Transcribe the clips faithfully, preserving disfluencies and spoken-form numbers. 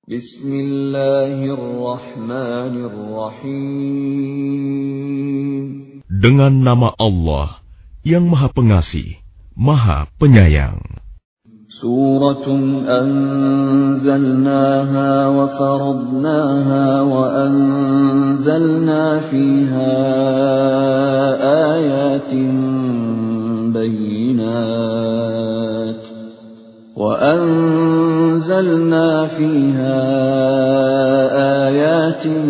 Bismillahirrahmanirrahim. Dengan nama Allah yang Maha Pengasih, Maha Penyayang. Suratun anzalnaha wa faradnaha wa anzalna fiha ayatin bayyinat wa anzalna fiha ayatin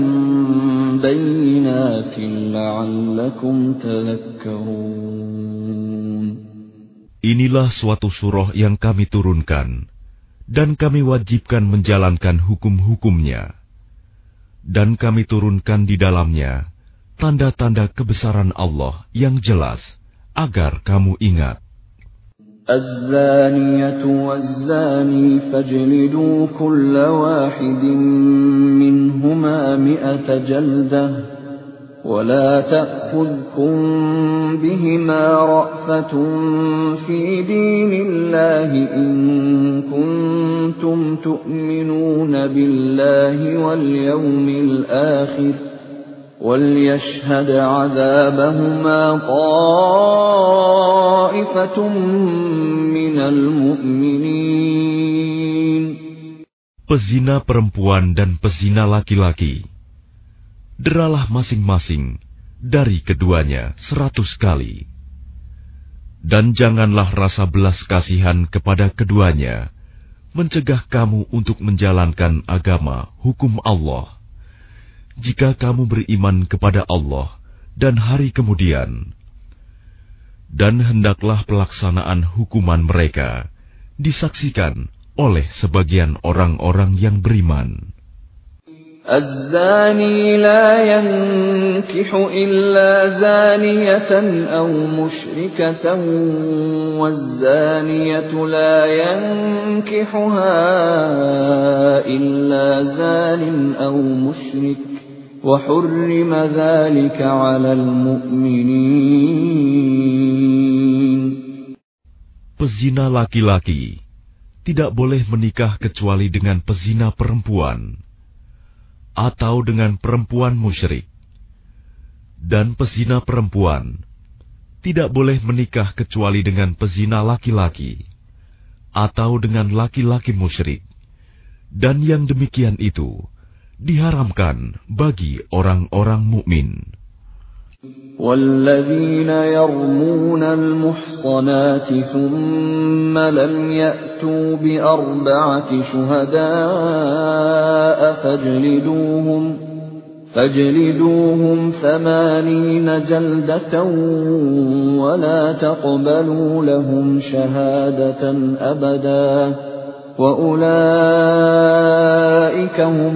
bayyinatin la'allakum tadhakkarun. Inilah suatu surah yang kami turunkan, dan kami wajibkan menjalankan hukum-hukumnya. Dan kami turunkan di dalamnya tanda-tanda kebesaran Allah yang jelas, agar kamu ingat. الزانية والزاني فاجلدوا كل واحد منهما مئة جلدة ولا تأخذكم بهما رأفة في دين الله إن كنتم تؤمنون بالله واليوم الآخر وَلْيَشْهَدْ عَذَابَهُمَا طَائِفَةٌ مِّنَ الْمُؤْمِنِينَ. Pezina perempuan dan pezina laki-laki, deralah masing-masing dari keduanya seratus kali. Dan janganlah rasa belas kasihan kepada keduanya mencegah kamu untuk menjalankan agama hukum Allah. Jika kamu beriman kepada Allah dan hari kemudian, dan hendaklah pelaksanaan hukuman mereka disaksikan oleh sebagian orang-orang yang beriman. الزاني لا ينكح إلا زانية أو مشركة والزانية لا ينكحها إلا زان أو مشرك وحرم ذلك على المؤمنين. Pezina laki-laki tidak boleh menikah kecuali dengan pezina perempuan atau dengan perempuan musyrik, dan pezina perempuan tidak boleh menikah kecuali dengan pezina laki-laki atau dengan laki-laki musyrik, dan yang demikian itu diharamkan bagi orang-orang mukmin. وَالَّذِينَ يَرْمُونَ الْمُحْصَنَاتِ ثُمَّ لَمْ يَأْتُوا بِأَرْبَعَةِ شُهَدَاءَ فَاجْلِدُوهُمْ فَاجْلِدُوهُمْ ثَمَانِينَ جَلْدَةً وَلَا تَقْبَلُوا لَهُمْ شَهَادَةً أَبَدًا وَأُولَئِكَ هُمُ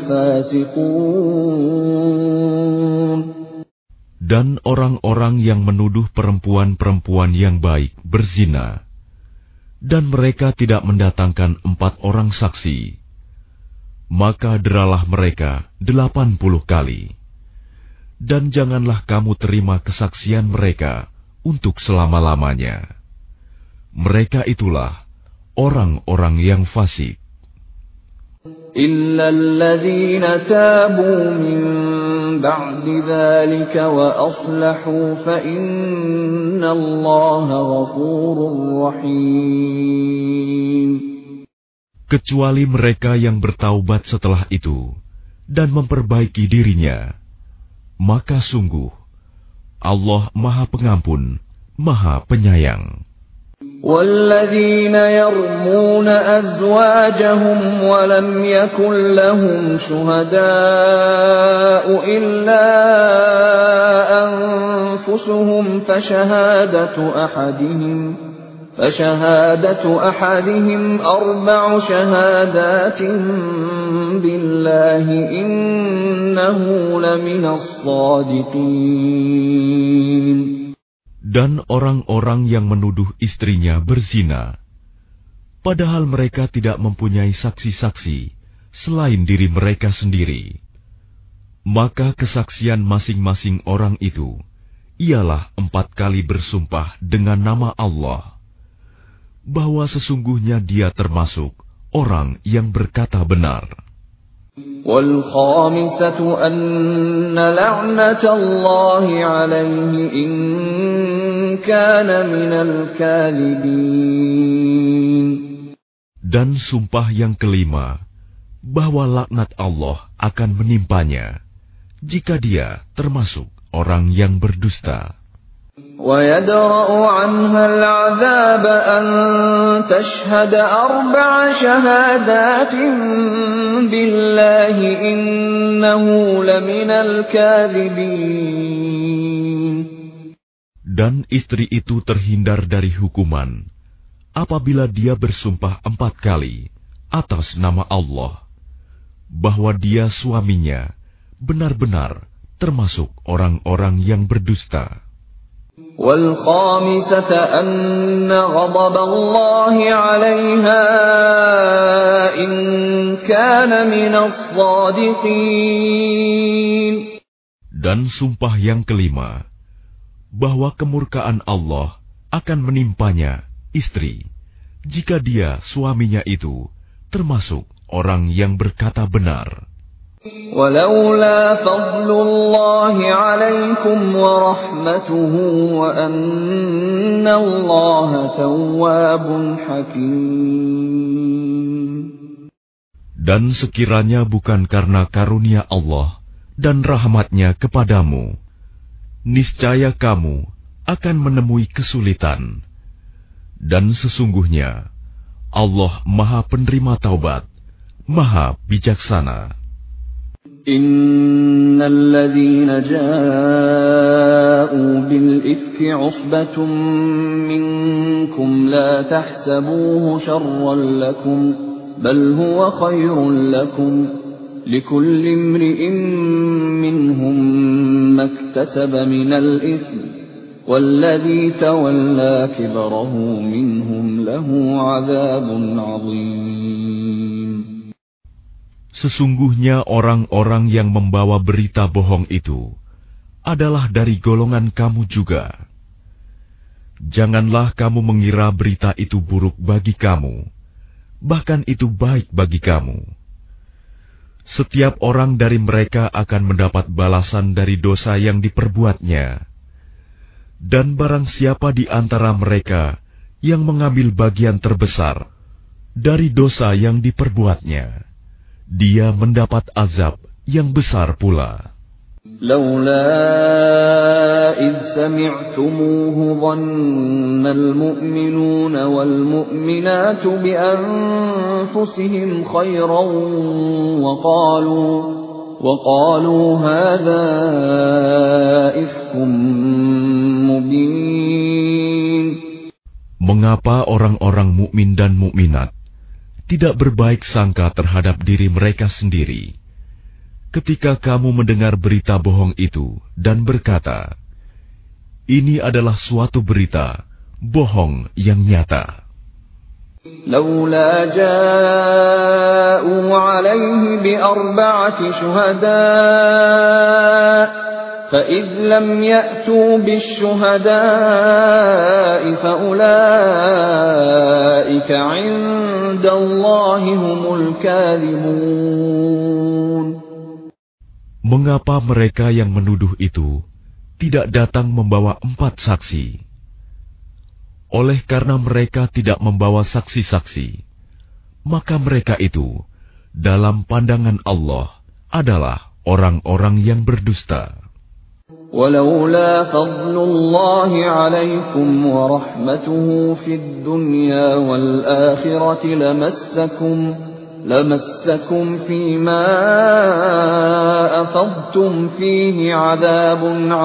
الْفَاسِقُونَ. Dan orang-orang yang menuduh perempuan-perempuan yang baik berzina, dan mereka tidak mendatangkan empat orang saksi, maka deralah mereka delapan puluh kali. Dan janganlah kamu terima kesaksian mereka untuk selama-lamanya. Mereka itulah orang-orang yang fasik. إِلَّا الَّذِينَ تَابُوا مِن بَعْدِ ذَلِكَ وَأَصْلَحُوا فَإِنَّ اللَّهَ غَفُورٌ رَّحِيمٌ. Kecuali mereka yang bertaubat setelah itu dan memperbaiki dirinya, maka sungguh Allah Maha Pengampun, Maha Penyayang. وَالَّذِينَ يَرْمُونَ أَزْوَاجَهُمْ وَلَمْ يَكُنْ لَهُمْ شُهَدَاءُ إِلَّا أَنفُسُهُمْ فَشَهَادَةُ أَحَدِهِمْ فَشَهَادَةُ أَحَدِهِمْ أَرْبَعُ شَهَادَاتٍ بِاللَّهِ إِنَّهُ لَمِنَ الصَّادِقِينَ. Dan orang-orang yang menuduh istrinya berzina, padahal mereka tidak mempunyai saksi-saksi selain diri mereka sendiri, maka kesaksian masing-masing orang itu ialah empat kali bersumpah dengan nama Allah, bahwa sesungguhnya dia termasuk orang yang berkata benar. وَالْخَامِسَةُ أَنَّ لَعْنَةَ اللَّهِ عَلَيْهِ إِن كَانَ مِنَ الْكَاذِبِينَ. Dan sumpah yang kelima, bahwa laknat Allah akan menimpanya jika dia termasuk orang yang berdusta. وَيَدْرَأُ عَنْهَا الْعَذَابَ أَن تَشْهَدَ أَرْبَعَ شَهَادَاتٍ بِاللَّهِ إِنَّهُ لَمِنَ الْكَاذِبِينَ. Dan istri itu terhindar dari hukuman apabila dia bersumpah empat kali atas nama Allah bahwa dia suaminya benar-benar termasuk orang-orang yang berdusta. وَالْخَامِسَةَ أَنَّ غَضَبَ اللَّهِ عَلَيْهَا إِن كَانَ مِنَ الصَّادِقِينَ. Dan sumpah yang kelima, bahwa kemurkaan Allah akan menimpanya istri jika dia suaminya itu termasuk orang yang berkata benar. وَلَوْلَا فَضْلُ اللَّهِ عَلَيْكُمْ وَرَحْمَتُهُ وَأَنَّ اللَّهَ تَوَّابٌ حَكِيمٌ. Dan sekiranya bukan karena karunia Allah dan rahmat-Nya kepadamu, niscaya kamu akan menemui kesulitan. Dan sesungguhnya Allah Maha Penerima Taubat, Maha Bijaksana. إِنَّ الَّذِينَ جَاءُوا بِالْإِفْكِ عُصْبَةٌ مِّنكُمْ لَا تَحْسَبُوهُ شَرًّا لَّكُمْ بَلْ هُوَ خَيْرٌ لَّكُمْ لِكُلِّ امْرِئٍ مِّنْهُم مَّا اكْتَسَبَ مِنَ الْإِثْمِ وَالَّذِي تَوَلَّىٰ كِبْرَهُ مِنْهُمْ لَهُ عَذَابٌ عَظِيمٌ. Sesungguhnya orang-orang yang membawa berita bohong itu adalah dari golongan kamu juga. Janganlah kamu mengira berita itu buruk bagi kamu, bahkan itu baik bagi kamu. Setiap orang dari mereka akan mendapat balasan dari dosa yang diperbuatnya. Dan barang siapa di antara mereka yang mengambil bagian terbesar dari dosa yang diperbuatnya, dia mendapat azab yang besar pula. لولا إذ سمعتموه ظن المؤمنون والمؤمنات بأنفسهم خيرا وقالوا وقالوا هذا إفك مبين. Mengapa orang-orang mukmin dan mukminat tidak berbaik sangka terhadap diri mereka sendiri ketika kamu mendengar berita bohong itu dan berkata, ini adalah suatu berita bohong yang nyata. لولا جاءوا عليه بأربعة شهداء فإذ لم يأتوا بالشهداء فأولئك عند الله هم الكاذبون. Mengapa mereka yang menuduh itu tidak datang membawa empat saksi? Oleh karena mereka tidak membawa saksi-saksi, maka mereka itu dalam pandangan Allah adalah orang-orang yang berdusta. ولولا فضل الله عليكم ورحمته في الدنيا والآخرة لمسكم لمسكم فيما أفضتم فيه عذاب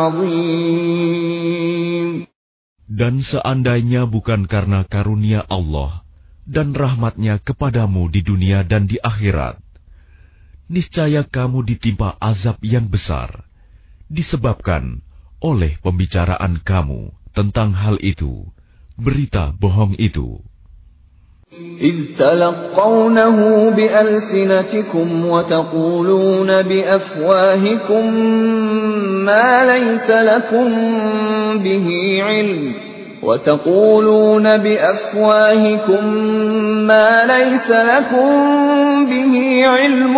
عظيم. Dan seandainya bukan karena karunia Allah dan rahmat-Nya kepadamu di dunia dan di akhirat, niscaya kamu ditimpa azab yang besar, disebabkan oleh pembicaraan kamu tentang hal itu, berita bohong itu. إذ تلقونه بألسنتكم وتقولون بأفواهكم ما ليس لكم به علم وتقولون بأفواهكم ما ليس لكم به علم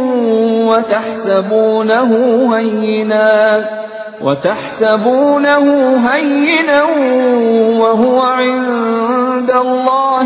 وتحسبونه هينا وتحسبونه هينا وهو عند الله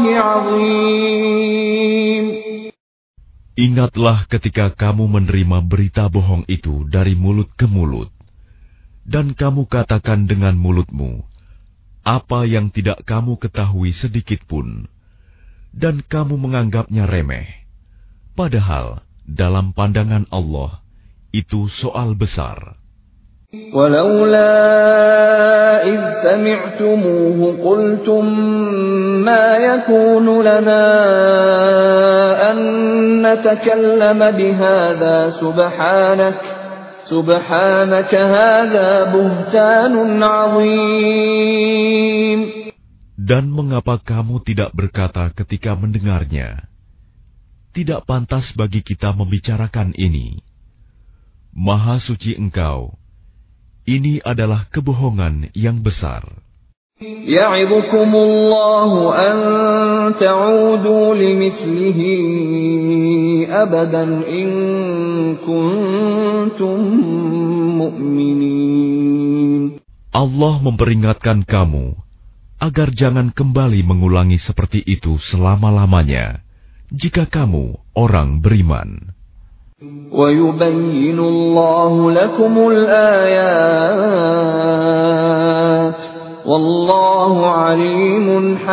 عظيم. Ingatlah ketika kamu menerima berita bohong itu dari mulut ke mulut, dan kamu katakan dengan mulutmu apa yang tidak kamu ketahui sedikitpun, dan kamu menganggapnya remeh, padahal dalam pandangan Allah itu soal besar. ولولا إذ سمعتموه قلتم ما يكون لنا أن نتكلم بهذا سبحانك سبحانك هذا بهتان عظيم. Dan mengapa kamu tidak berkata ketika mendengarnya, tidak pantas bagi kita membicarakan ini. Maha suci Engkau, ini adalah kebohongan yang besar. Ya'idukumullahu an ta'udu limithlihi abadan in kuntum mu'minin. Allah memperingatkan kamu agar jangan kembali mengulangi seperti itu selama-lamanya, jika kamu orang beriman. وَيُبَيِّنُ اللَّهُ لَكُمُ الْآيَاتِ وَاللَّهُ عَلِيمٌ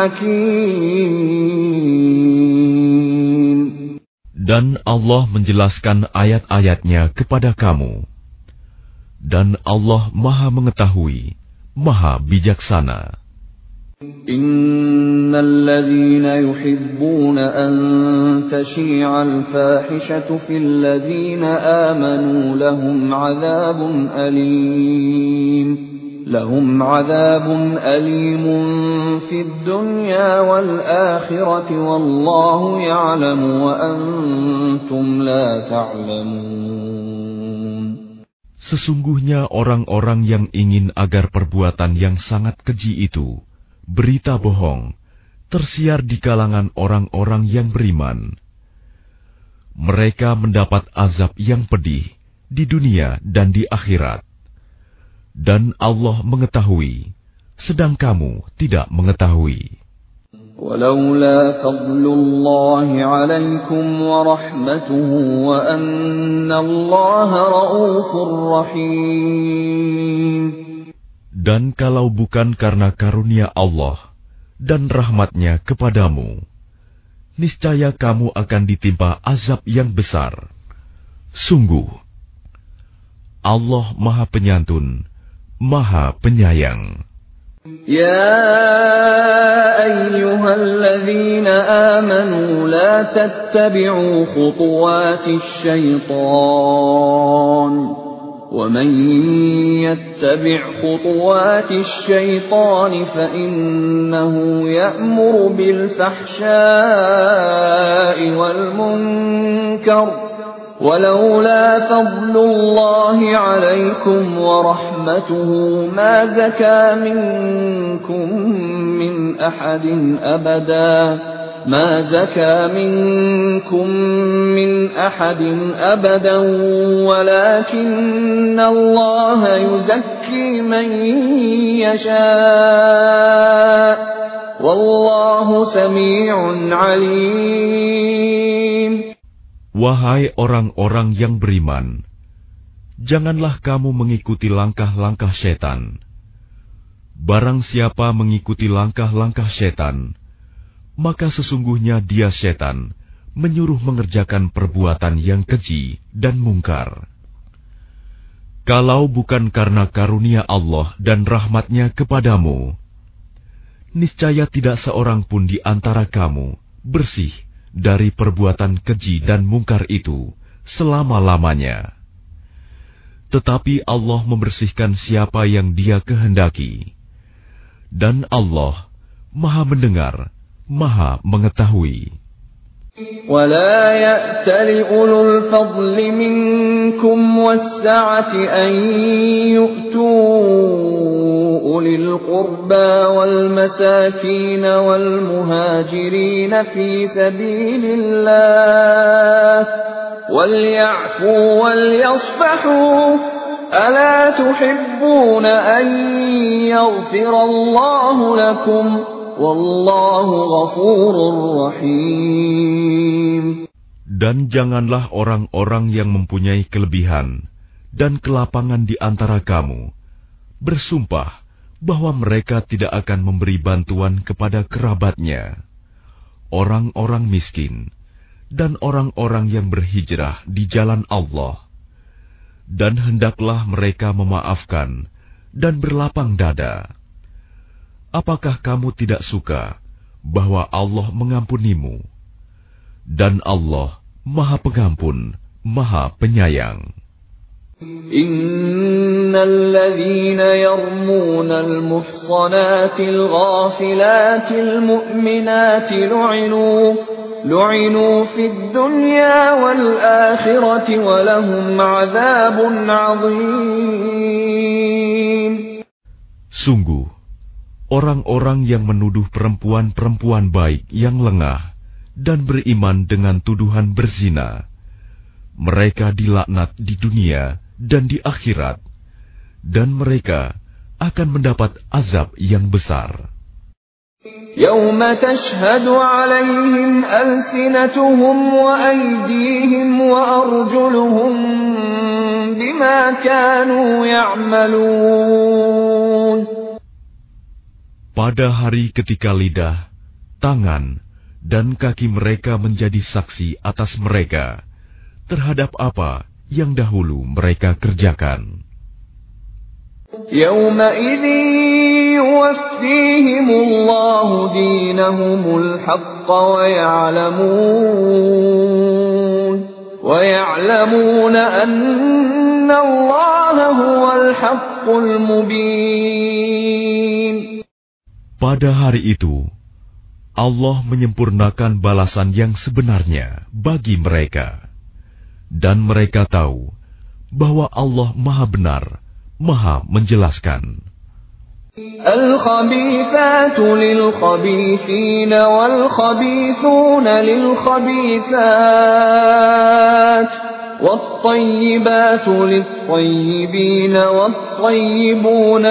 حَكِيمٌ. Dan Allah menjelaskan ayat-ayatnya kepada kamu. Dan Allah Maha Mengetahui, Maha Bijaksana. إن الذين يحبون أن تشيع الفاحشة في الذين آمنوا لهم عذاب أليم لهم عذاب أليم في الدنيا والآخرة والله يعلم وأنتم لا تعلمون. Sesungguhnya orang-orang yang ingin agar perbuatan yang sangat keji itu, berita bohong, tersiar di kalangan orang-orang yang beriman. Mereka mendapat azab yang pedih di dunia dan di akhirat. Dan Allah mengetahui, sedang kamu tidak mengetahui. ولولا فضل الله عليكم ورحمته وأن الله رؤوف رحيم. Dan kalau bukan karena karunia Allah dan rahmatnya kepadamu, niscaya kamu akan ditimpa azab yang besar. Sungguh, Allah Maha Penyantun, Maha Penyayang. يا أيها الذين آمنوا لا تتبعوا خطوات الشيطان ومن يتبع خطوات الشيطان فإنه يأمر بالفحشاء والمنكر ولولا فضل الله عليكم ورحمته ما زكى منكم من أحد أبدا ما زكى منكم من أحد أبدا ولكن الله يزكي من يشاء والله سميع عليم. Wahai orang-orang yang beriman, janganlah kamu mengikuti langkah-langkah setan. Barang siapa mengikuti langkah-langkah setan, maka sesungguhnya dia setan menyuruh mengerjakan perbuatan yang keji dan mungkar. Kalau bukan karena karunia Allah dan rahmatnya kepadamu, niscaya tidak seorang pun di antara kamu bersih dari perbuatan keji dan mungkar itu selama-lamanya. Tetapi Allah membersihkan siapa yang Dia kehendaki. Dan Allah Maha mendengar, Maha mengetahui. ولا يأتل أولو الفضل منكم والسعة أن يؤتوا أولي القربى والمساكين والمهاجرين في سبيل الله وليعفوا وليصفحوا ألا تحبون أن يغفر الله لكم Wallahu ghafurur rahim. Dan janganlah orang-orang yang mempunyai kelebihan dan kelapangan di antara kamu bersumpah bahwa mereka tidak akan memberi bantuan kepada kerabatnya, orang-orang miskin, dan orang-orang yang berhijrah di jalan Allah. Dan hendaklah mereka memaafkan dan berlapang dada. Apakah kamu tidak suka bahwa Allah mengampunimu? Dan Allah Maha Pengampun, Maha Penyayang. Innal ladzina yarmunal muhsanatil ghafilatil mu'minatil lu'inu lu'inu fid dunya wal akhirati wa lahum 'adzabun 'adzim. Sungguh orang-orang yang menuduh perempuan-perempuan baik yang lengah dan beriman dengan tuduhan berzina, mereka dilaknat di dunia dan di akhirat, dan mereka akan mendapat azab yang besar. Yauma tashhadu 'alaihim alsinatuhum wa aydihim wa arjuluhum bima kanu ya'malun. Pada hari ketika lidah, tangan, dan kaki mereka menjadi saksi atas mereka terhadap apa yang dahulu mereka kerjakan. Yawma idzin yuwaffihimullahu dinahumul haqqa wa ya'lamun wa ya'lamuna anna Allaha huwal haqqul mubin. Pada hari itu, Allah menyempurnakan balasan yang sebenarnya bagi mereka. Dan mereka tahu bahwa Allah Maha Benar, Maha Menjelaskan. Al-khabithatu lil-khabithina wal-khabithuna lil-khabithat. وَالطَّيِّبَاتُ لِلطَّيِّبِينَ وَالطَّيِّبُونَ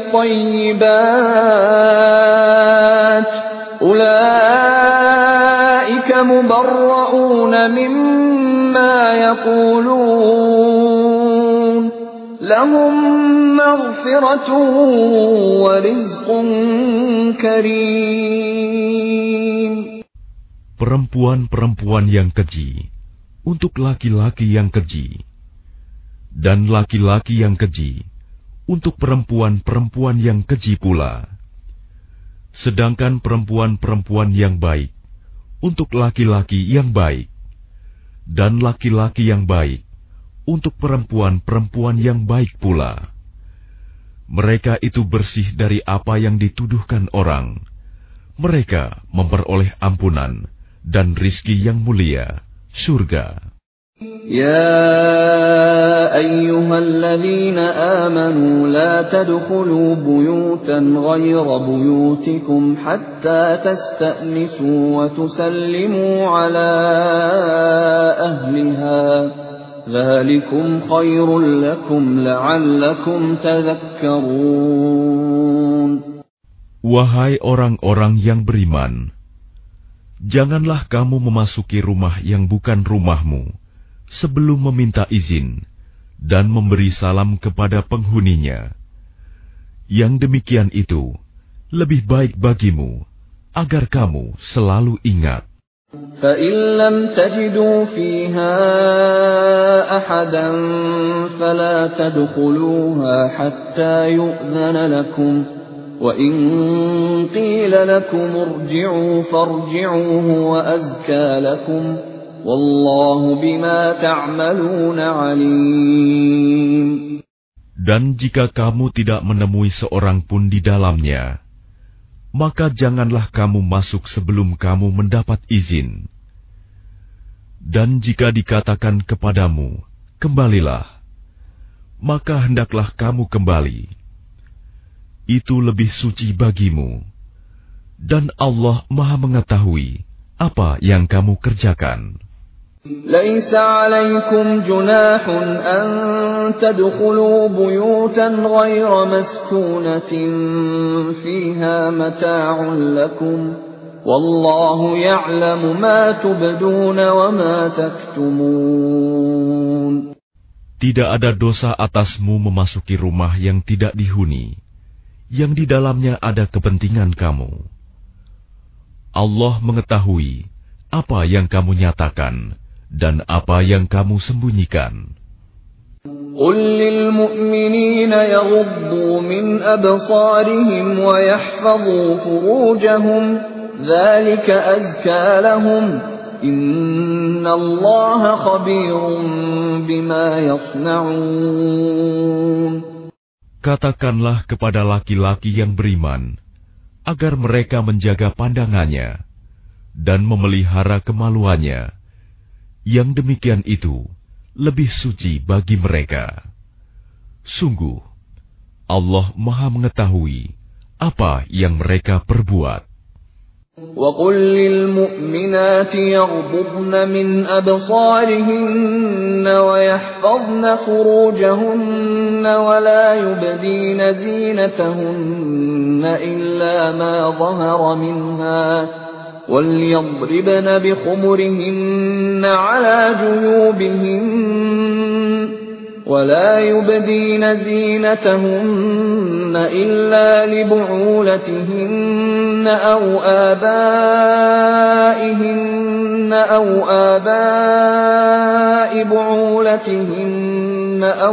لِلطَّيِّبَاتِ أُولَئِكَ مُبَرَّؤُونَ مِمَّا يَقُولُونَ لَهُم مَّغْفِرَةٌ وَرِزْقٌ كَرِيمٌ. Perempuan-perempuan yang keji untuk laki-laki yang keji, dan laki-laki yang keji untuk perempuan-perempuan yang keji pula. Sedangkan perempuan-perempuan yang baik untuk laki-laki yang baik, dan laki-laki yang baik untuk perempuan-perempuan yang baik pula. Mereka itu bersih dari apa yang dituduhkan orang. Mereka memperoleh ampunan dan rizki yang mulia, surga. Ya ayyuhalladzina amanu la tadkhulu buyutan ghayra buyutikum hatta tasta'nisu wa tusallimu ala ahliha. Dzalikum khairul lakum la'allakum tadhakkarun. Wahai orang-orang yang beriman, janganlah kamu memasuki rumah yang bukan rumahmu sebelum meminta izin dan memberi salam kepada penghuninya. Yang demikian itu lebih baik bagimu agar kamu selalu ingat. فَإِن لَّمْ تَجِدُوا فِيهَا أَحَدًا فَلَا تَدْخُلُوهَا حَتَّى يُؤْذَنَ لَكُمْ وَإِن قِيلَ لَكُمُ ارْجِعُوا فَارْجِعُوا هُوَ أَزْكَىٰ لَكُمْ وَاللَّهُ بِمَا تَعْمَلُونَ عَلِيمٌ. Dan jika kamu tidak menemui seorang pun di dalamnya, maka janganlah kamu masuk sebelum kamu mendapat izin. Dan jika dikatakan kepadamu, kembalilah, maka hendaklah kamu kembali. Itu lebih suci bagimu, dan Allah Maha mengetahui apa yang kamu kerjakan. ليس عليكم جناح أن تدخلوا بيوتا غير مسكونة فيها متاع لكم والله يعلم ما تبدون وما تكتمون. Tidak ada dosa atasmu memasuki rumah yang tidak dihuni, yang di dalamnya ada kepentingan kamu. Allah mengetahui apa yang kamu nyatakan dan apa yang kamu sembunyikan. قل للمؤمنين يغضوا من أبصارهم ويحفظوا فروجهم ذلك أزكى لهم إن الله خبير بما يصنعون. Katakanlah kepada laki-laki yang beriman agar mereka menjaga pandangannya dan memelihara kemaluannya. Yang demikian itu lebih suci bagi mereka. Sungguh, Allah Maha mengetahui apa yang mereka perbuat. وَقُلْ لِلْمُؤْمِنَاتِ يَغْضُضْنَ مِنْ أَبْصَارِهِنَّ وَيَحْفَظْنَ فُرُوجَهُنَّ وَلَا يُبْدِينَ زِينَتَهُنَّ إِلَّا مَا ظَهَرَ مِنْهَا وَلْيَضْرِبْنَ بِخُمُرِهِنَّ عَلَى جُيُوبِهِنَّ وَلَا يُبْدِينَ زِينَتَهُنَّ إِلَّا لِبُعُولَتِهِنَّ أَوْ آبَائِهِنَّ أَوْ آبَاءِ بُعُولَتِهِنَّ أَوْ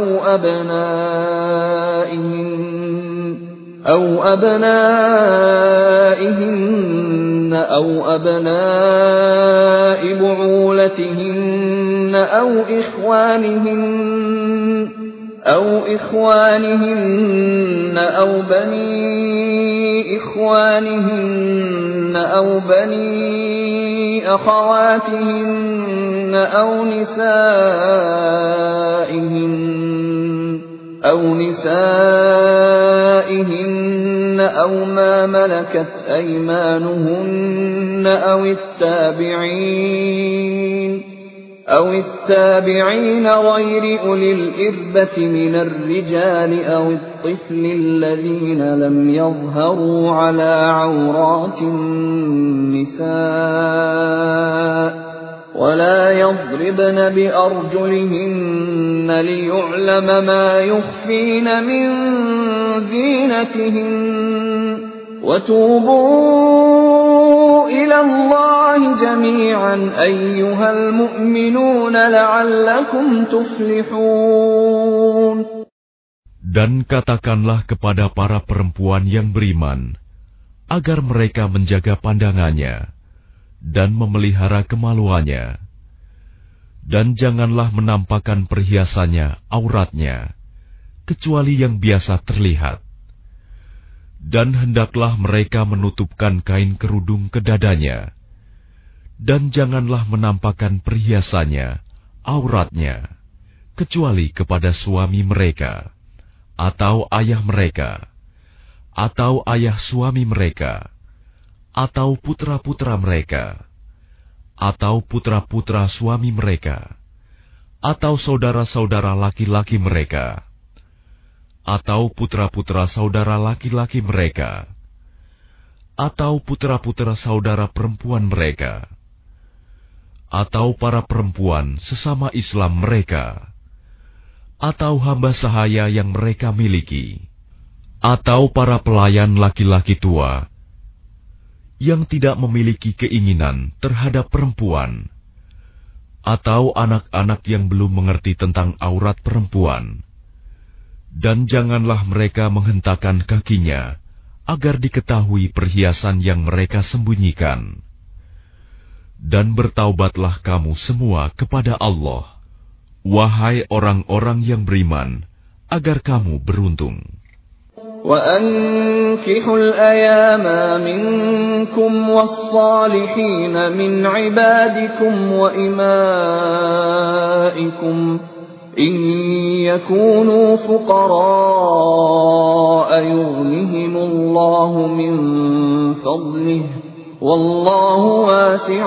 أَبْنَائِهِنَّ أَوْ أَبْنَائِهِنَّ أَوْ أَبْنَاءِ بُعُولَتِهِنَّ أَوْ إِخْوَانِهِنَّ أَوْ إِخْوَانِهِنَّ أَوْ بَنِي إِخْوَانِهِنَّ أَوْ بَنِي أَخَوَاتِهِنَّ أَوْ نِسَائِهِنَّ أَوْ نِسَائِهِنَّ أَوْ مَا مَلَكَتْ أَيْمَانُهُنَّ أَوِ التَّابِعِينَ أَوِ التَّابِعِينَ غَيْرِ أُولِي الْإِرْبَةِ مِنَ الرِّجَالِ أَوِ الطِّفْلِ الَّذِينَ لَمْ يَظْهَرُوا عَلَى عَوْرَاتِ النِّسَاءِ وَلَا يَضْرِبْنَ بِأَرْجُلِهِنَّ لِيُعْلَمَ مَا يُخْفِينَ مِنْ زِينَتِهِنَّ وَتُوبُوا إِلَى اللَّهِ جَمِيعًا أَيُّهَا الْمُؤْمِنُونَ لَعَلَّكُمْ تُفْلِحُونَ. Dan katakanlah kepada para perempuan yang beriman agar mereka menjaga pandangannya dan memelihara kemaluannya, dan janganlah menampakkan perhiasannya, auratnya, kecuali yang biasa terlihat. Dan hendaklah mereka menutupkan kain kerudung ke dadanya, dan janganlah menampakkan perhiasannya, auratnya, kecuali kepada suami mereka, atau ayah mereka, atau ayah suami mereka, atau putra-putra mereka, atau putra-putra suami mereka, atau saudara-saudara laki-laki mereka, atau putra-putra saudara laki-laki mereka, atau putra-putra saudara perempuan mereka, atau para perempuan sesama Islam mereka, atau hamba sahaya yang mereka miliki, atau para pelayan laki-laki tua yang tidak memiliki keinginan terhadap perempuan, atau anak-anak yang belum mengerti tentang aurat perempuan. Dan janganlah mereka menghentakkan kakinya agar diketahui perhiasan yang mereka sembunyikan. Dan bertaubatlah kamu semua kepada Allah, wahai orang-orang yang beriman, agar kamu beruntung. وأنكحوا الأيام منكم والصالحين من عبادكم وإمائكم إن يكونوا فقراء يغنهم الله من فضله والله واسع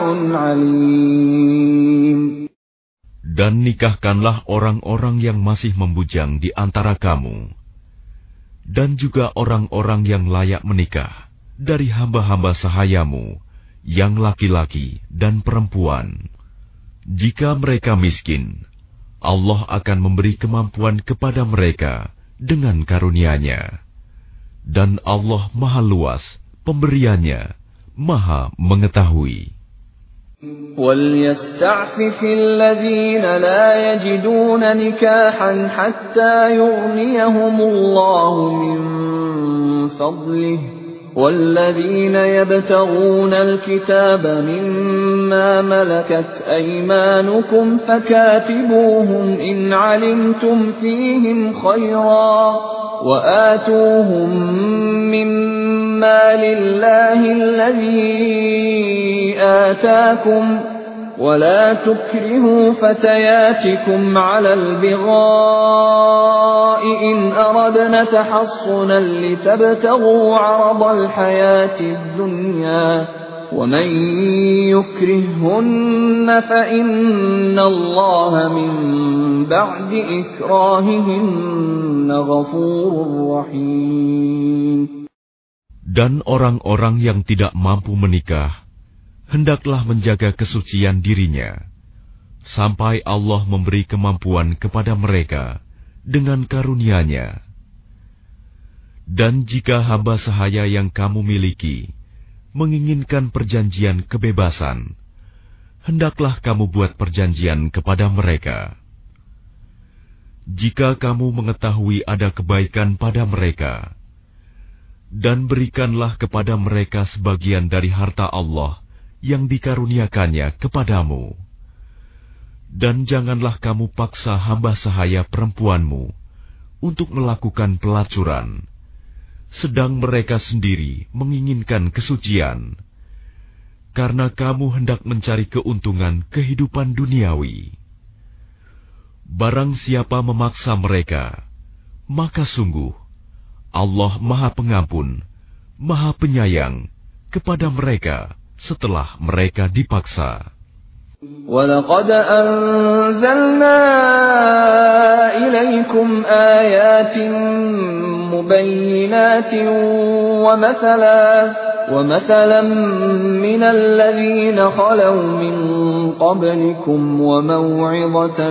عليم. Dan nikahkanlah orang-orang yang masih membujang di antara kamu, dan juga orang-orang yang layak menikah dari hamba-hamba sahayamu, yang laki-laki dan perempuan. Jika mereka miskin, Allah akan memberi kemampuan kepada mereka dengan karunia-Nya. Dan Allah Maha Luas pemberiannya, Maha Mengetahui. وَلْيَسْتَعْفِفِ الَّذِينَ لَا يَجِدُونَ نِكَاحًا حَتَّى يُغْنِيَهُمُ اللَّهُ مِنْ فَضْلِهِ وَالَّذِينَ يَبْتَغُونَ الْكِتَابَ مِمَّا مَلَكَتْ أَيْمَانُكُمْ فَكَاتِبُوهُمْ إِنْ عَلِمْتُمْ فِيهِمْ خَيْرًا وَآتُوهُمْ مِمَّا لِلَّهِ الَّذِي آتاكم ولا تكرهوا فتياتكم على البغاء إن أردنا تحصنا لتبتغوا عرض الحياة الدنيا ومن يكرههن فإن الله من بعد إكراههن غفور رحيم. Dan orang-orang yang tidak mampu menikah hendaklah menjaga kesucian dirinya, sampai Allah memberi kemampuan kepada mereka dengan karunia-Nya. Dan jika hamba sahaya yang kamu miliki menginginkan perjanjian kebebasan, hendaklah kamu buat perjanjian kepada mereka. Jika kamu mengetahui ada kebaikan pada mereka, dan berikanlah kepada mereka sebagian dari harta Allah yang dikaruniakannya kepadamu. Dan janganlah kamu paksa hamba sahaya perempuanmu untuk melakukan pelacuran, sedang mereka sendiri menginginkan kesucian, karena kamu hendak mencari keuntungan kehidupan duniawi. Barang siapa memaksa mereka, maka sungguh Allah Maha Pengampun, Maha Penyayang kepada mereka setelah mereka dipaksa. وَلَقَدْ أَنزَلْنَا إِلَيْكُمْ آيَاتٍ مُبَيِّنَاتٍ وَمَثَلًا وَمَثَلًا مِنَ الَّذِينَ خَلَوْا مِنْ قَبْلِكُمْ وَمَوْعِظَةً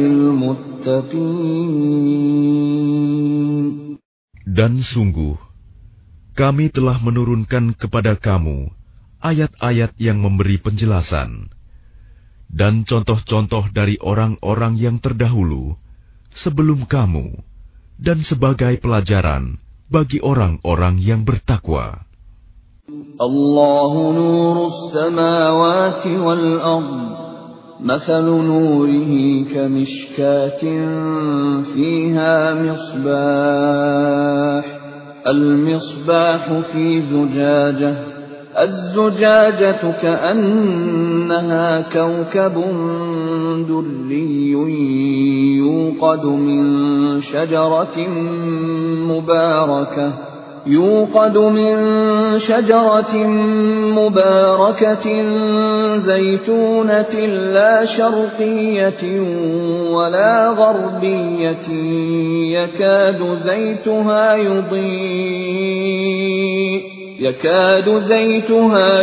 لِلْمُتَّقِينَ. Dan sungguh, kami telah menurunkan kepada kamu ayat-ayat yang memberi penjelasan, dan contoh-contoh dari orang-orang yang terdahulu sebelum kamu, dan sebagai pelajaran bagi orang-orang yang bertakwa. Allahu nurus samawati wal ard, mathalu nurihi kamishkatin fiha misbah, al-misbah fi zujajah الزجاجة كأنها كوكب دري يوقد من شجرة مباركة يوقد من شجرة مباركة زيتونة لا شرقية ولا غربية يكاد زيتها يضيء يكاد زيتها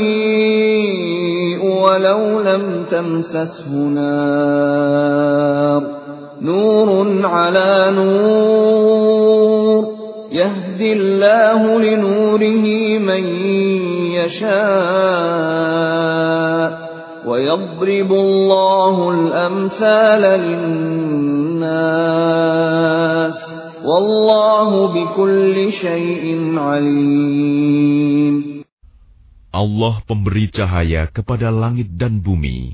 يضيء ولو لم تمسسه نار نور على نور يهدي الله لنوره من يشاء ويضرب الله الأمثال للناس Wallahu bikulli syai'in alim. Allah pemberi cahaya kepada langit dan bumi.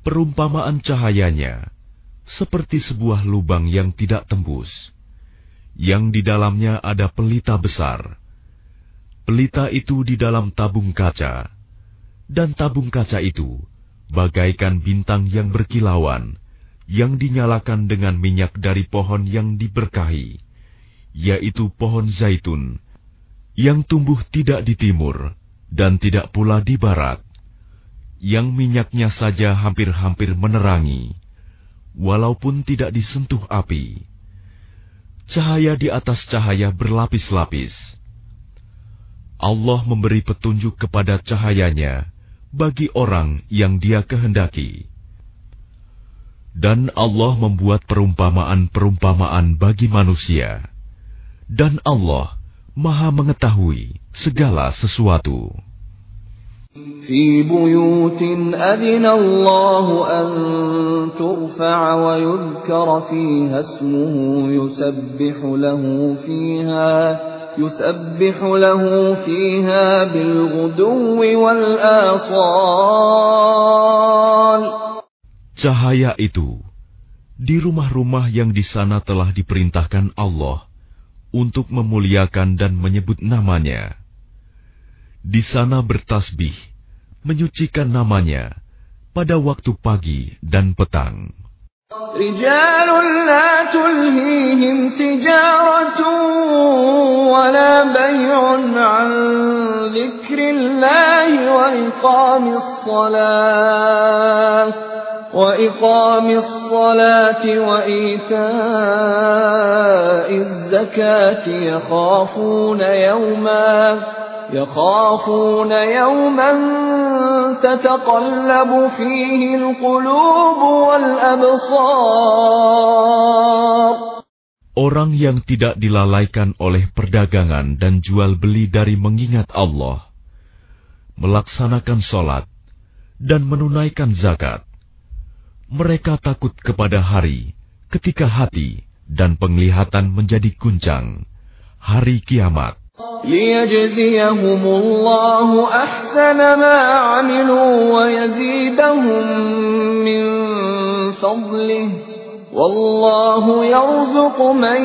Perumpamaan cahayanya seperti sebuah lubang yang tidak tembus, yang di dalamnya ada pelita besar. Pelita itu di dalam tabung kaca, dan tabung kaca itu bagaikan bintang yang berkilauan, yang dinyalakan dengan minyak dari pohon yang diberkahi, yaitu pohon zaitun, yang tumbuh tidak di timur dan tidak pula di barat, yang minyaknya saja hampir-hampir menerangi, walaupun tidak disentuh api. Cahaya di atas cahaya berlapis-lapis. Allah memberi petunjuk kepada cahayanya bagi orang yang Dia kehendaki. Dan Allah membuat perumpamaan-perumpamaan bagi manusia. Dan Allah Maha mengetahui segala sesuatu. في بيوت أذن الله أن ترفع ويذكر فيها اسمه يسبح له فيها يسبح له فيها بالغدو والآصال. Cahaya itu di rumah-rumah yang di sana telah diperintahkan Allah untuk memuliakan dan menyebut namanya. Di sana bertasbih, menyucikan namanya pada waktu pagi dan petang. Rijalun la tulhihim tijaratun wala bay'un an dzikrillahi wa iqamis salah wa iqamis salati wa ita'iz zakati yakhafuna yawman يخافون يوما تتقلب فيه القلوب والأبصار. Orang yang tidak dilalaikan oleh perdagangan dan jual beli dari mengingat Allah, melaksanakan sholat, dan menunaikan zakat, mereka takut kepada hari ketika hati dan penglihatan menjadi guncang, hari kiamat. ليجزيهم الله أحسن ما عملوا ويزيدهم من فضله والله يرزق من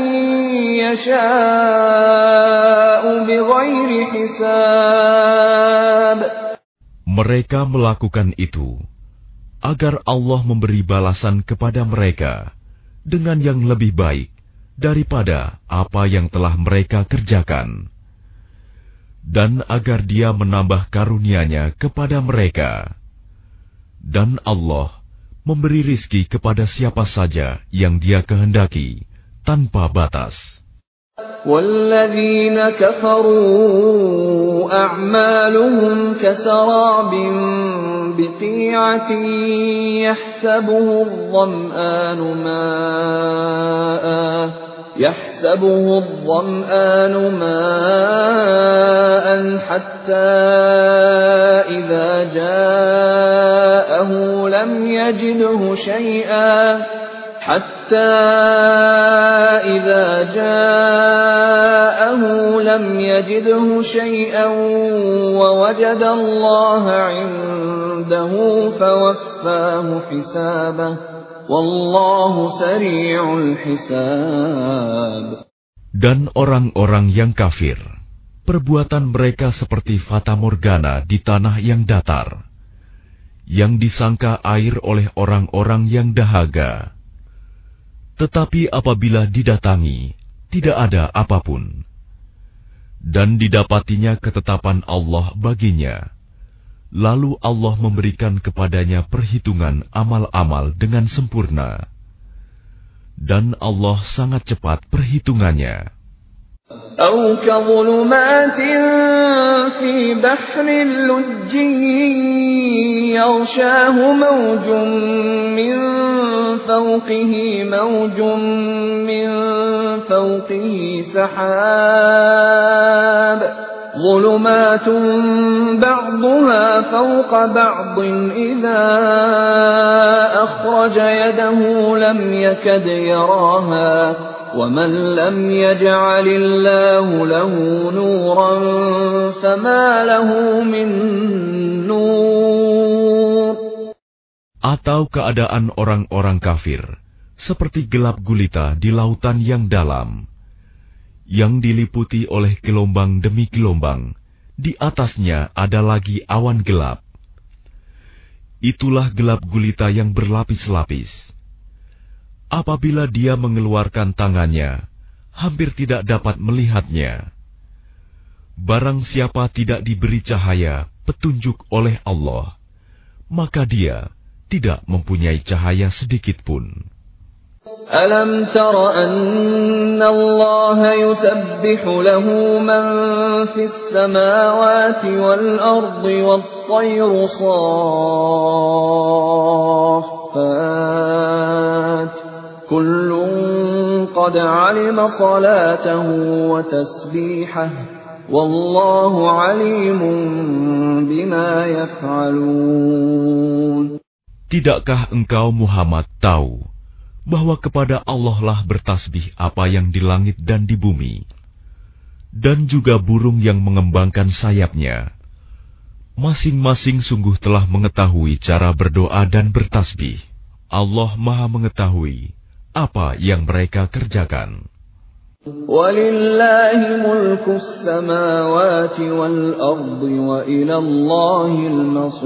يشاء بغير حساب. Mereka melakukan itu agar Allah memberi balasan kepada mereka dengan yang lebih baik daripada apa yang telah mereka kerjakan, dan agar Dia menambah karunia-Nya kepada mereka. Dan Allah memberi rizki kepada siapa saja yang Dia kehendaki, tanpa batas. وَالَّذِينَ كَفَرُوا أَعْمَالُهُمْ كَسَرَابٍ بِقِيعَةٍ يَحْسَبُهُ الظَّمْآنُ مَاءً يحسبه الظمآن ماء حتى إذا جاءه لم يجده شيئا حتى إذا جاءه لم يجده شيئا ووجد الله عنده فوفاه حسابه Wallahu sari'ul hisab. Dan orang-orang yang kafir, perbuatan mereka seperti fata morgana di tanah yang datar, yang disangka air oleh orang-orang yang dahaga. Tetapi apabila didatangi, tidak ada apapun. Dan didapatinya ketetapan Allah baginya. Lalu Allah memberikan kepadanya perhitungan amal-amal dengan sempurna. Dan Allah sangat cepat perhitungannya. أو كظلمات في بحر لجي يغشاه موج من فوقه موج من فوقه سحاب ظلمات بعضها فوق بعض إذا أخرج يده لم يكد يراها ومن لم يجعل الله له نورا فما له من نور. Atau keadaan orang-orang kafir seperti gelap gulita di lautan yang dalam, yang diliputi oleh gelombang demi gelombang. Di atasnya ada lagi awan gelap. Itulah gelap gulita yang berlapis-lapis. Apabila dia mengeluarkan tangannya, hampir tidak dapat melihatnya. Barang siapa tidak diberi cahaya, petunjuk oleh Allah, maka dia tidak mempunyai cahaya sedikit pun. Alam tara anna Allah yusabbihu lahu man fis samawati wal ardi wat tayru saffat kullun qad alima salatahu wa tasbihahu wallahu alimun bima yaf'alun. Tidakkah engkau Muhammad tahu bahwa kepada Allah lah bertasbih apa yang di langit dan di bumi, dan juga burung yang mengembangkan sayapnya. Masing-masing sungguh telah mengetahui cara berdoa dan bertasbih. Allah Maha mengetahui apa yang mereka kerjakan. Walillahi mulkus samawati wal ardi wa ilallahil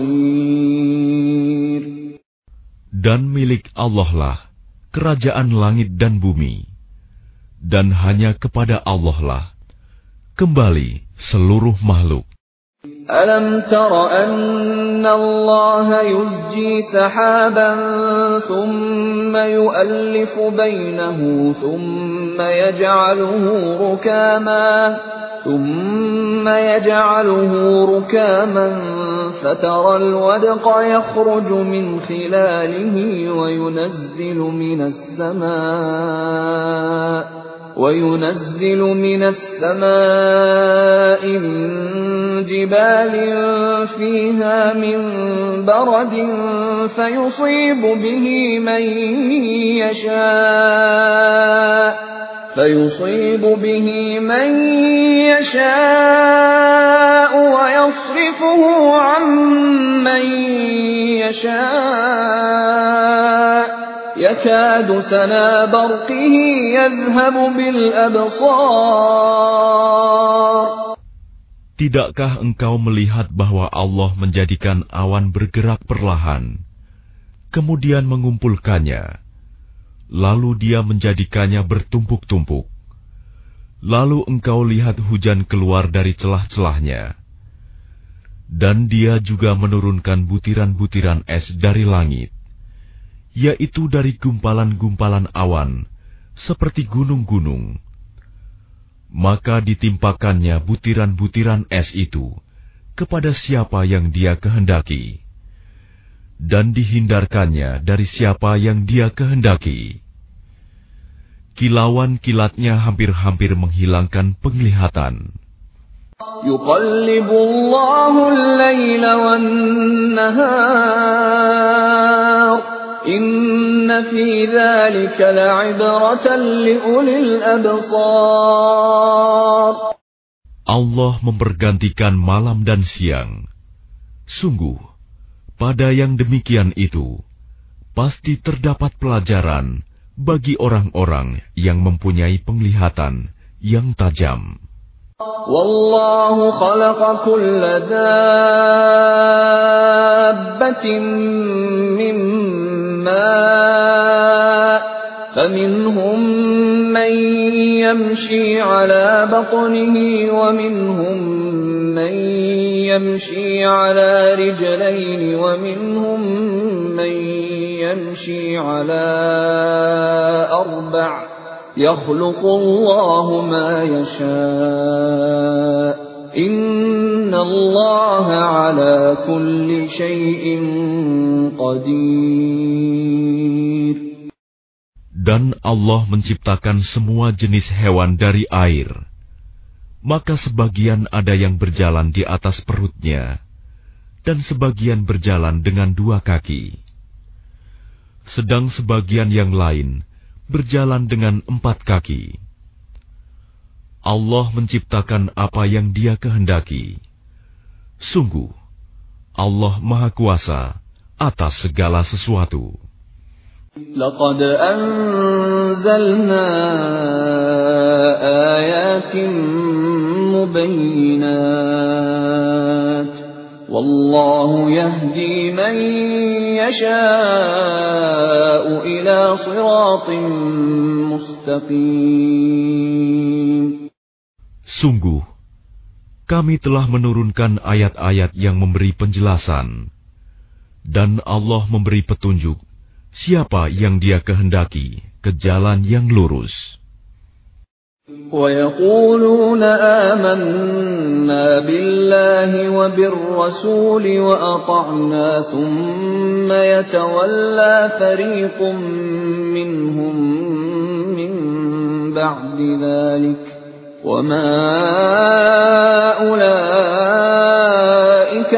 masir. Dan milik Allah lah kerajaan langit dan bumi, dan hanya kepada Allah lah kembali seluruh makhluk. Alam tara anna Allah yuzji sahaban thumma yu'allifu bainahu thumma yaj'aluhu rukama thumma yaj'aluhu rukaman fatara al-wadqa yakhruju min khilalihi wa yunazzilu minas samaa' وَيُنَزِّلُ مِنَ السَّمَاءِ مِن جِبَالٍ فِيهَا مِن بَرَدٍ فَيُصِيبُ بِهِ مَن يَشَاءُ فَيُصِيبُ بِهِ مَن يَشَاءُ وَيَصْرِفُهُ عَن مَّن يَشَاءُ يكاد سنا برقه يذهب بالأبصار. Tidakkah engkau melihat bahwa Allah menjadikan awan bergerak perlahan, kemudian mengumpulkannya, lalu Dia menjadikannya bertumpuk-tumpuk. Lalu engkau lihat hujan keluar dari celah-celahnya, dan Dia juga menurunkan butiran-butiran es dari langit, yaitu dari gumpalan-gumpalan awan, seperti gunung-gunung. Maka ditimpakannya butiran-butiran es itu kepada siapa yang Dia kehendaki, dan dihindarkannya dari siapa yang Dia kehendaki. Kilauan kilatnya hampir-hampir menghilangkan penglihatan. Yuqallibullahu al-laila wan-nahar. Inna fi dzalika la'ibratan liulil absar. Allah mempergantikan malam dan siang. Sungguh, pada yang demikian itu, pasti terdapat pelajaran bagi orang-orang yang mempunyai penglihatan yang tajam. Wallahu khalaqa kulla dabbatin mimma faminhum man yamshi ala batnihi wa minhum man yamshi ala rijlayni wa minhum man yamshi ala arba'. يخلق الله ما يشاء إن الله على كل شيء قدير. Dan Allah menciptakan semua jenis hewan dari air, maka sebagian ada yang berjalan di atas perutnya, dan sebagian berjalan dengan dua kaki. Sedang sebagian yang lain berjalan dengan empat kaki. Allah menciptakan apa yang Dia kehendaki. Sungguh, Allah Maha Kuasa atas segala sesuatu. Laqad anzalna وآيات مبينات والله يهدي من يشاء إلى صراط مستقيم. Sungguh, kami telah menurunkan ayat-ayat yang memberi penjelasan, dan Allah memberi petunjuk siapa yang Dia kehendaki ke jalan yang lurus. وَيَقُولُونَ آمَنَّا بِاللَّهِ وَبِالرَّسُولِ وَأَطَعْنَا ثُمَّ يَتَوَلَّى فَرِيقٌ مِّنْهُم مِّن بَعْدِ ذَلِكَ وَمَا أُولَٰئِكَ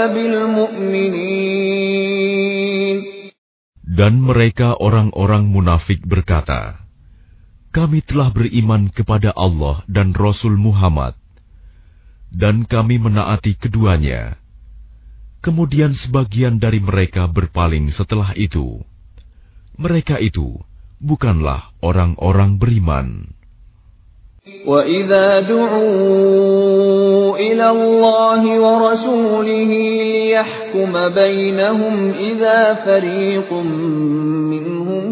بِالْمُؤْمِنِينَ. Dan mereka orang-orang munafik berkata, kami telah beriman kepada Allah dan Rasul Muhammad, dan kami menaati keduanya. Kemudian sebagian dari mereka berpaling setelah itu. Mereka itu bukanlah orang-orang beriman. وَإِذَا دُعُوا إِلَى اللَّهِ وَرَسُولِهِ لِيَحْكُمَ بَيْنَهُمْ إِذَا فَرِيقٌ مِّنْهُم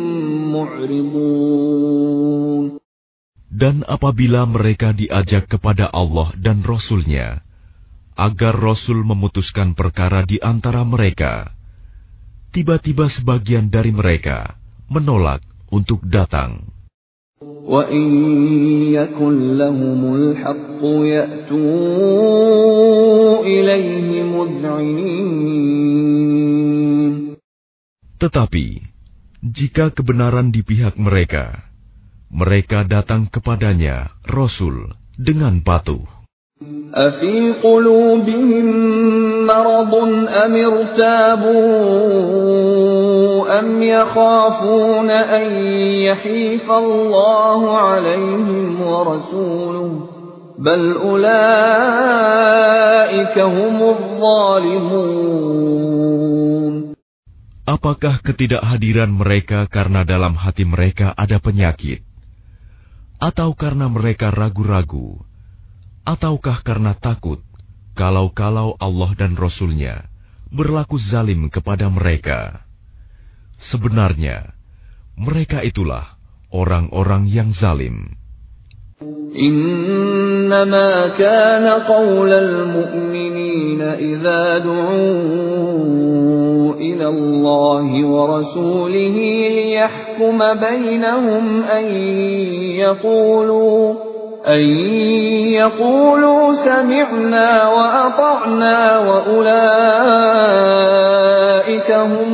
مُّعْرِضُونَ. Dan apabila mereka diajak kepada Allah dan Rasul-Nya, agar Rasul memutuskan perkara di antara mereka, tiba-tiba sebagian dari mereka menolak untuk datang. وَإِن يَكُن لَّهُمُ الْحَقُّ يَأْتُوا إِلَيْهِ مُذْعِنِينَ. Tetapi jika kebenaran di pihak mereka, mereka datang kepadanya Rasul dengan patuh. أَفِي قُلُوبِهِم مَّرَضٌ أَمِ ارْتَابُوا أَمْ يَخَافُونَ أَن يَحِيفَ اللَّهُ عَلَيْهِمْ وَرَسُولُهُ بَلْ أُولَٰئِكَ هُمُ الظَّالِمُونَ. Apakah ketidakhadiran mereka karena dalam hati mereka ada penyakit? Atau karena mereka ragu-ragu? Ataukah karena takut kalau-kalau Allah dan Rasul-Nya berlaku zalim kepada mereka? Sebenarnya, mereka itulah orang-orang yang zalim. إنما كان قول المؤمنين إذا دعوا إلى الله ورسوله ليحكم بينهم أن يقولوا أن يقولوا سمعنا وأطعنا وأولئك هم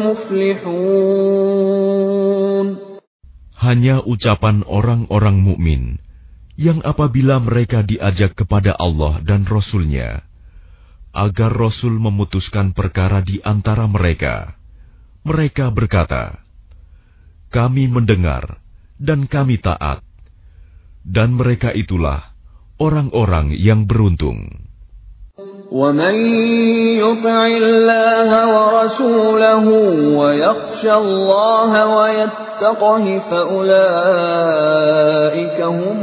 المفلحون. Hanya ucapan orang-orang mukmin yang apabila mereka diajak kepada Allah dan Rasul-Nya, agar Rasul memutuskan perkara di antara mereka, mereka berkata, kami mendengar dan kami taat. Dan mereka itulah orang-orang yang beruntung. وَمَن يُطِعِ اللَّهَ وَرَسُولَهُ وَيَخْشَ اللَّهَ وَيَتَّقْهِ فَأُولَٰئِكَ هُمُ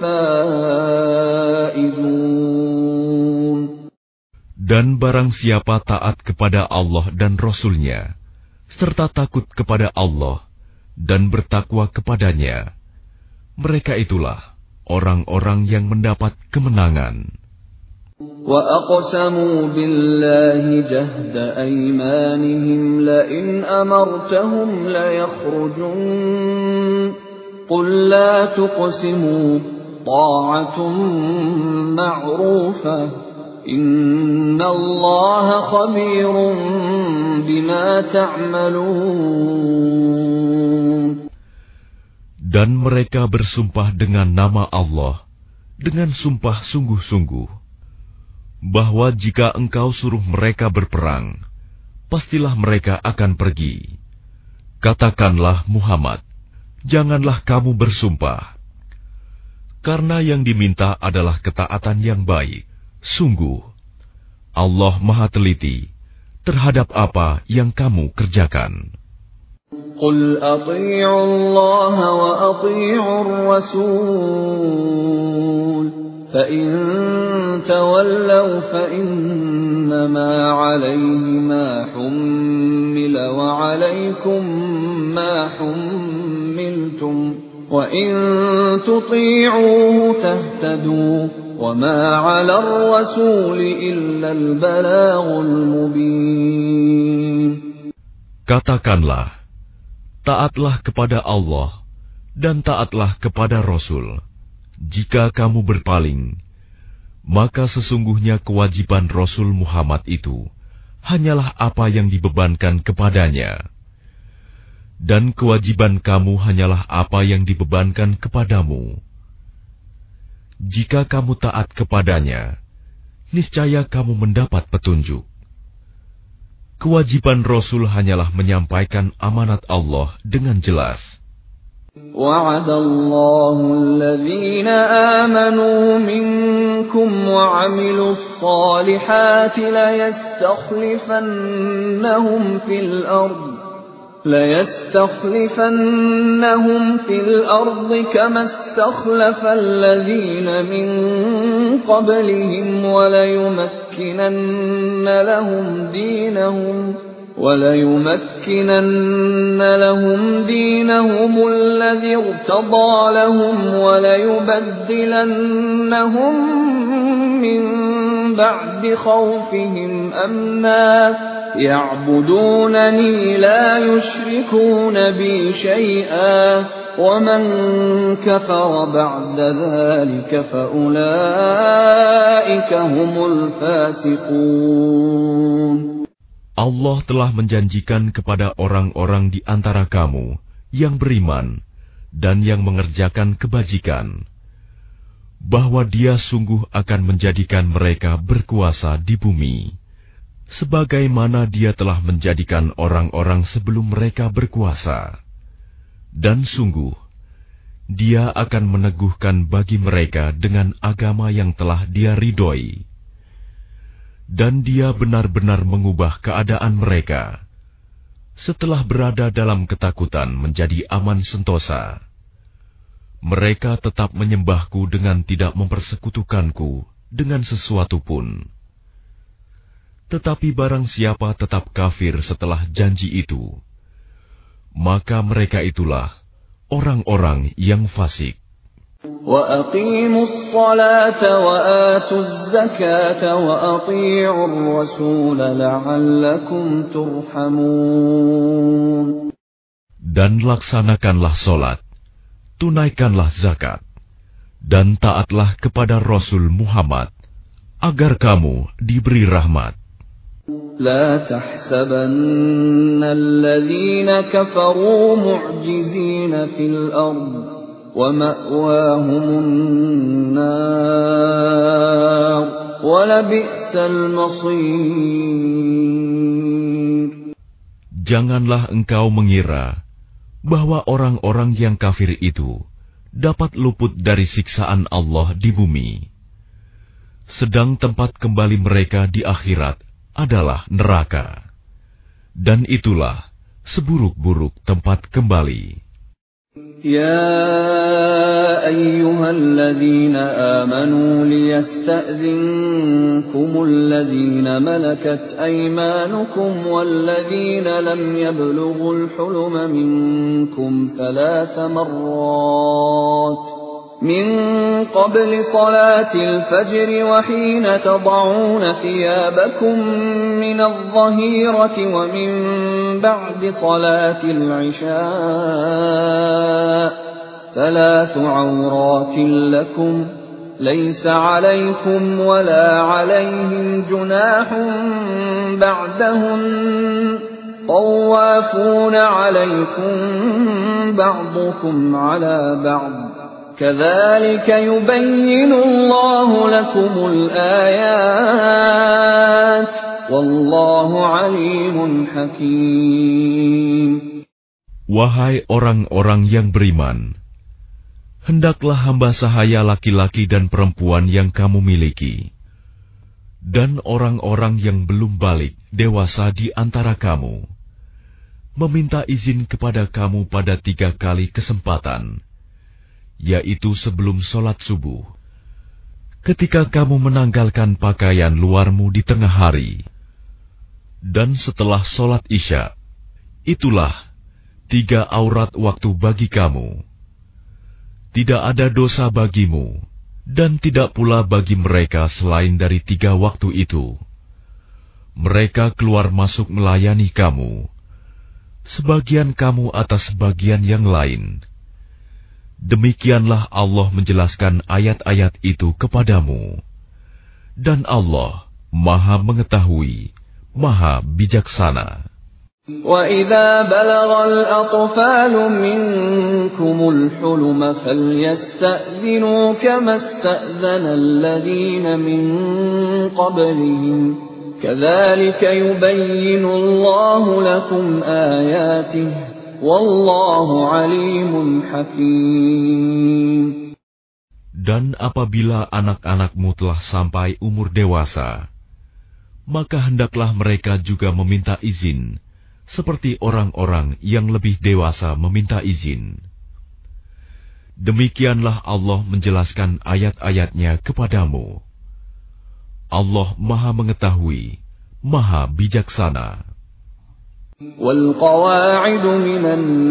الْفَائِزُونَ. Dan barang siapa taat kepada Allah dan Rasul-Nya, serta takut kepada Allah dan bertakwa kepadanya, mereka itulah orang-orang yang mendapat kemenangan. وَأَقْسَمُوا بِاللَّهِ جَهْدَ أَيْمَانِهِمْ لَئِنْ أَمَرْتَهُمْ لَيَخْرُجُنَّ قُل لَّا تُقْسِمُوا طَاعَةٌ مَّعْرُوفَةٌ إِنَّ اللَّهَ خَبِيرٌ بِمَا تَعْمَلُونَ. Dan mereka bersumpah dengan nama Allah, dengan sumpah sungguh-sungguh, bahwa jika engkau suruh mereka berperang, pastilah mereka akan pergi. Katakanlah Muhammad, janganlah kamu bersumpah, karena yang diminta adalah ketaatan yang baik. Sungguh, Allah Maha Teliti terhadap apa yang kamu kerjakan. قل أطيعوا الله وأطيعوا الرسول فإن تولوا فإنما عليه ما حمل وعليكم ما حملتم وإن تطيعوه تهتدوا وما على الرسول إلا البلاغ المبين. Katakanlah, taatlah kepada Allah dan taatlah kepada Rasul. Jika kamu berpaling, maka sesungguhnya kewajiban Rasul Muhammad itu hanyalah apa yang dibebankan kepadanya. Dan kewajiban kamu hanyalah apa yang dibebankan kepadamu. Jika kamu taat kepadanya, niscaya kamu mendapat petunjuk. Kewajiban Rasul hanyalah menyampaikan amanat Allah dengan jelas. وعد الله الذين آمنوا منكم وعملوا الصالحات ليستخلفنهم في الأرض ليستخلفنهم في الأرض كما استخلف الذين من قبلهم وليمكنن لهم دينهم وليمكنن لهم دينهم الذي ارتضى لهم وليبدلنهم من بعد خوفهم أمنا يعبدونني لا يشركون بي شيئا ومن كفر بعد ذلك فأولئك هم الفاسقون. Allah telah menjanjikan kepada orang-orang di antara kamu yang beriman dan yang mengerjakan kebajikan, bahwa Dia sungguh akan menjadikan mereka berkuasa di bumi, sebagaimana Dia telah menjadikan orang-orang sebelum mereka berkuasa. Dan sungguh, Dia akan meneguhkan bagi mereka dengan agama yang telah Dia ridhoi. Dan Dia benar-benar mengubah keadaan mereka setelah berada dalam ketakutan menjadi aman sentosa. Mereka tetap menyembahku dengan tidak mempersekutukanku dengan sesuatu pun. Tetapi barang siapa tetap kafir setelah janji itu, maka mereka itulah orang-orang yang fasik. وَأَقِيمُوا الصَّلَاةَ وَآتُوا الزَّكَاةَ وَأَطِيعُوا الرَّسُولَ لَعَلَّكُمْ تُرْحَمُونَ. Dan laksanakanlah solat, tunaikanlah zakat, dan taatlah kepada Rasul Muhammad, agar kamu diberi rahmat. لا تحسبن الذين كفروا معجزين في الأرض ومأواهم النار ولبئس المصير. Janganlah engkau mengira bahwa orang-orang yang kafir itu dapat luput dari siksaan Allah di bumi, sedang tempat kembali mereka di akhirat adalah neraka, dan itulah seburuk-buruk tempat kembali. يا أيها الذين آمنوا ليستأذنكم الذين ملكت أيمانكم والذين لم يبلغوا الحلم منكم ثلاث مرات من قبل صلاة الفجر وحين تضعون ثيابكم من الظهيرة ومن بعد صلاة العشاء ثلاث عورات لكم ليس عليكم ولا عليهم جناح بعدهن طوافون عليكم بعضكم على بعض كذلك يبين الله لكم الآيات والله عليم حكيم. Wahai orang-orang yang beriman, hendaklah hamba sahaya laki-laki dan perempuan yang kamu miliki, dan orang-orang yang belum balik dewasa di antara kamu, meminta izin kepada kamu pada tiga kali kesempatan, yaitu sebelum sholat subuh, ketika kamu menanggalkan pakaian luarmu di tengah hari, dan setelah sholat isya. Itulah tiga aurat waktu bagi kamu. Tidak ada dosa bagimu, dan tidak pula bagi mereka selain dari tiga waktu itu. Mereka keluar masuk melayani kamu, sebagian kamu atas sebagian yang lain. Demikianlah Allah menjelaskan ayat-ayat itu kepadamu. Dan Allah Maha Mengetahui, Maha Bijaksana. وَإِذَا بَلَغَ الْأَطْفَالُ مِنكُمُ الْحُلُمَ فَلْيَسْتَأْذِنُوا كَمَا اسْتَأْذَنَ الَّذِينَ مِن قَبْلِهِمْ كَذَلِكَ يُبَيِّنُ اللَّهُ لَكُمْ آيَاتِهِ وَاللَّهُ عَلِيمٌ حَكِيمٌ. Dan apabila anak-anakmu telah sampai umur dewasa, maka hendaklah mereka juga meminta izin, seperti orang-orang yang lebih dewasa meminta izin. Demikianlah Allah menjelaskan ayat-ayatnya kepadamu. Allah Maha Mengetahui, Maha Bijaksana. وَالْقَوَاعِدُ مِنَ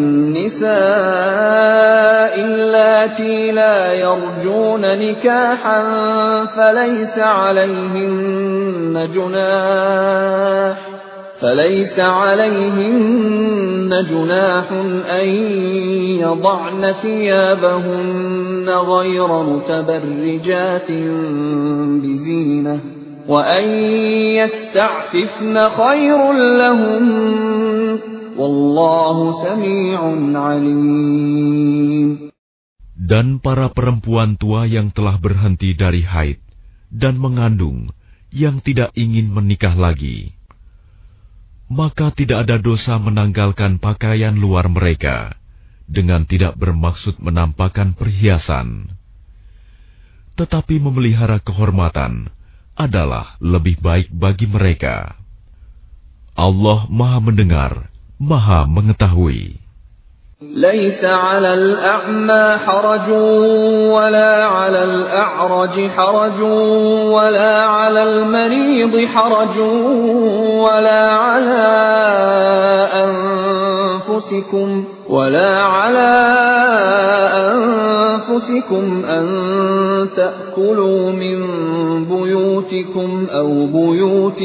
النِّسَاءِ اللَّاتِي لَا يَرْجُونَ نِكَاحًا فَلَيْسَ عَلَيْهِنَّ جُنَاحٌ فَلَيْسَ عَلَيْهِنَّ جُنَاحٌ أَن يَضَعْنَ ثِيَابَهُنَّ غَيْرَ مُتَبَرِّجَاتٍ بِزِينَةٍ وَأَن يَسْتَعْفِفْنَ خَيْرٌ لَّهُنَّ وَاللَّهُ سَمِيعٌ عَلِيمٌ. Dan para perempuan tua yang telah berhenti dari haid dan mengandung yang tidak ingin menikah lagi, maka tidak ada dosa menanggalkan pakaian luar mereka dengan tidak bermaksud menampakkan perhiasan. Tetapi memelihara kehormatan adalah lebih baik bagi mereka. Allah Maha Mendengar, Maha Mengetahui. ليس على الأعمى حرج ولا على الأعرج حرج ولا على المريض حرج ولا على أنفسكم ولا على أنفسكم أن تأكلوا من بيوتكم أو بيوت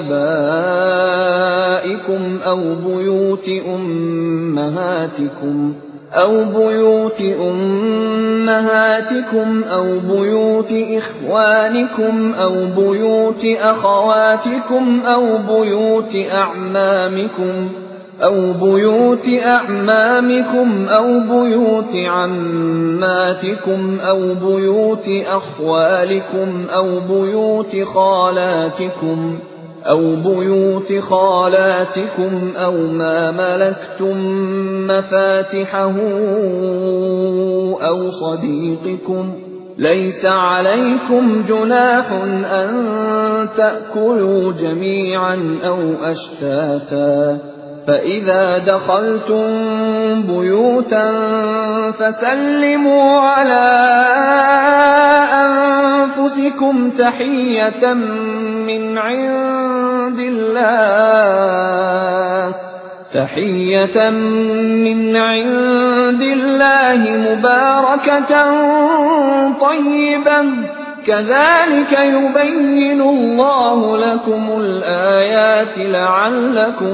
آبائكم أو بيوت أمهاتكم أو بيوت أمهاتكم أو بيوت إخوانكم أو بيوت أخواتكم أو بيوت أعمامكم أو بيوت أعمامكم أو بيوت عماتكم أو بيوت أخوالكم أو بيوت خالاتكم أو بيوت خالاتكم أو ما ملكتم مفاتحه أو صديقكم ليس عليكم جناح أن تأكلوا جميعا أو أشتاتا فإذا دخلتم بيوتا فسلموا على أنفسكم تحية من عند الله تحية من عند الله مباركة طيبة كذلك يبين الله لكم الآيات لعلكم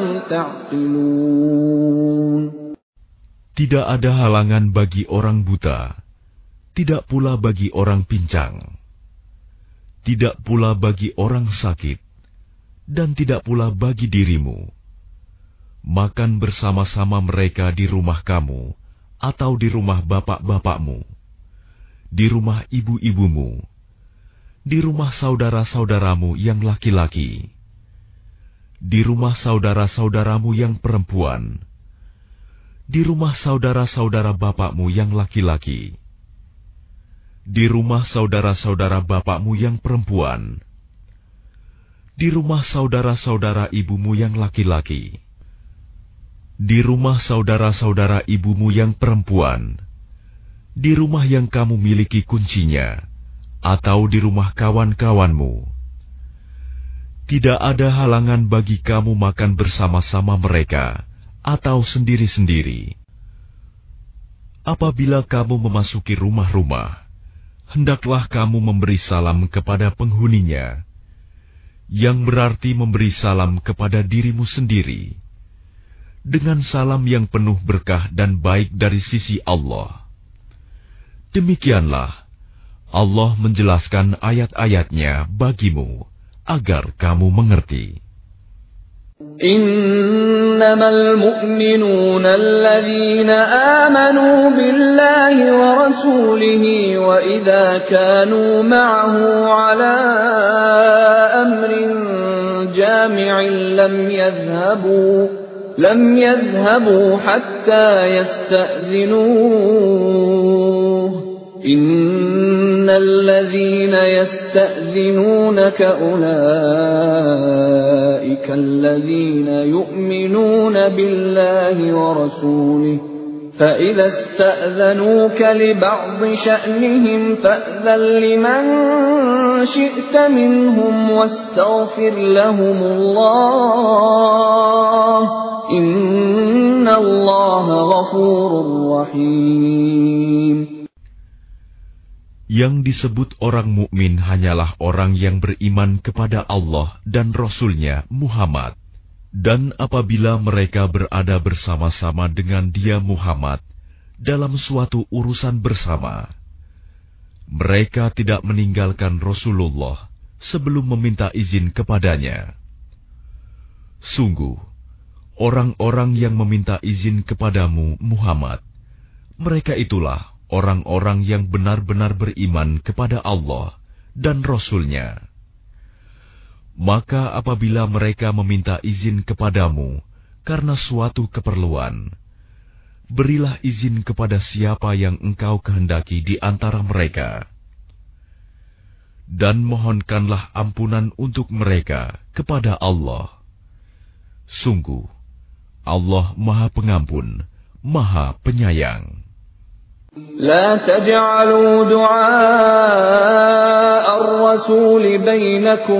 تعقلون. Tidak ada halangan bagi orang buta, tidak pula bagi orang pincang, tidak pula bagi orang sakit, dan tidak pula bagi dirimu. Makan bersama-sama mereka di rumah kamu, atau di rumah bapak-bapakmu, di rumah ibu-ibumu, di rumah saudara-saudaramu yang laki-laki, di rumah saudara-saudaramu yang perempuan, di rumah saudara-saudara bapakmu yang laki-laki, di rumah saudara-saudara bapakmu yang perempuan, di rumah saudara-saudara ibumu yang laki-laki, di rumah saudara-saudara ibumu yang perempuan, di rumah yang kamu miliki kuncinya, atau di rumah kawan-kawanmu. Tidak ada halangan bagi kamu makan bersama-sama mereka, atau sendiri-sendiri. Apabila kamu memasuki rumah-rumah, hendaklah kamu memberi salam kepada penghuninya, yang berarti memberi salam kepada dirimu sendiri, dengan salam yang penuh berkah dan baik dari sisi Allah. Demikianlah Allah menjelaskan ayat-ayatnya bagimu, agar kamu mengerti. Innamal mu'minuna alladhina amanu billahi wa rasulihi wa idha kanu ma'ahu ala amrin jami'in lam yadhhabu لم يذهبوا حتى يستأذنوه إن الذين يستأذنونك أولئك الذين يؤمنون بالله ورسوله فإذا استأذنوك لبعض شأنهم فأذن لمن شئت منهم واستغفر لهم الله Inna Allah ghafurur rahim. Yang disebut orang mukmin hanyalah orang yang beriman kepada Allah dan Rasul-Nya Muhammad. Dan apabila mereka berada bersama-sama dengan dia Muhammad dalam suatu urusan bersama, mereka tidak meninggalkan Rasulullah sebelum meminta izin kepadanya. Sungguh, orang-orang yang meminta izin kepadamu, Muhammad, mereka itulah orang-orang yang benar-benar beriman kepada Allah dan Rasul-Nya. Maka apabila mereka meminta izin kepadamu karena suatu keperluan, berilah izin kepada siapa yang engkau kehendaki di antara mereka. Dan mohonkanlah ampunan untuk mereka kepada Allah. Sungguh, Allah Maha Pengampun, Maha Penyayang. لا تجعلوا دعاء الرسول بينكم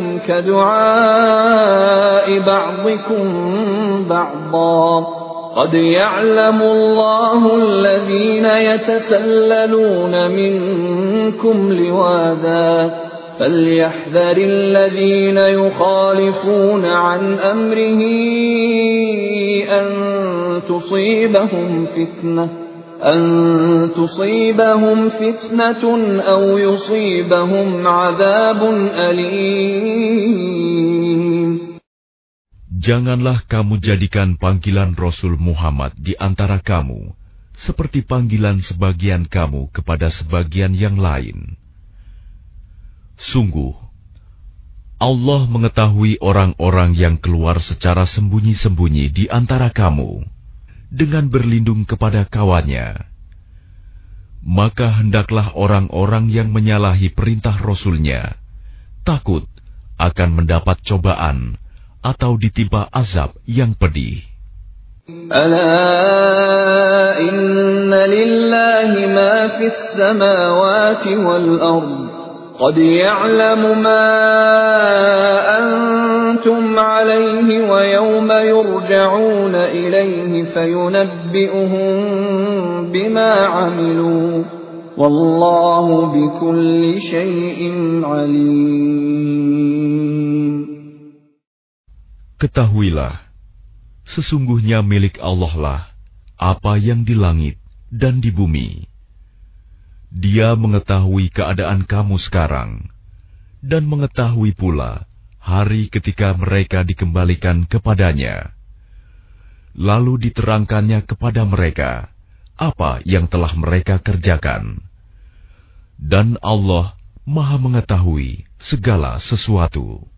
كدعاء بعضكم بعضا قد يعلم الله الذين يتسللون منكم لواذا فليحذر الذين يخالفون عن أمره أن تصيبهم فتنة أن تصيبهم فتنة أو يصيبهم عذاب أليم. Janganlah kamu jadikan panggilan Rasul Muhammad di antara kamu seperti panggilan sebagian kamu kepada sebagian yang lain. Sungguh, Allah mengetahui orang-orang yang keluar secara sembunyi-sembunyi di antara kamu dengan berlindung kepada kawannya. Maka hendaklah orang-orang yang menyalahi perintah Rasul-Nya takut akan mendapat cobaan atau ditimpa azab yang pedih. Ala inna lillahi ma fis samawati wal ardh قد يعلم ما أنتم عليه ويوم يرجعون إليه فينبئهم بما عملوا والله بكل شيء عليم. Ketahuilah, sesungguhnya milik Allah lah apa yang di langit dan di bumi. Dia mengetahui keadaan kamu sekarang, dan mengetahui pula hari ketika mereka dikembalikan kepadanya. Lalu diterangkannya kepada mereka apa yang telah mereka kerjakan. Dan Allah Maha mengetahui segala sesuatu.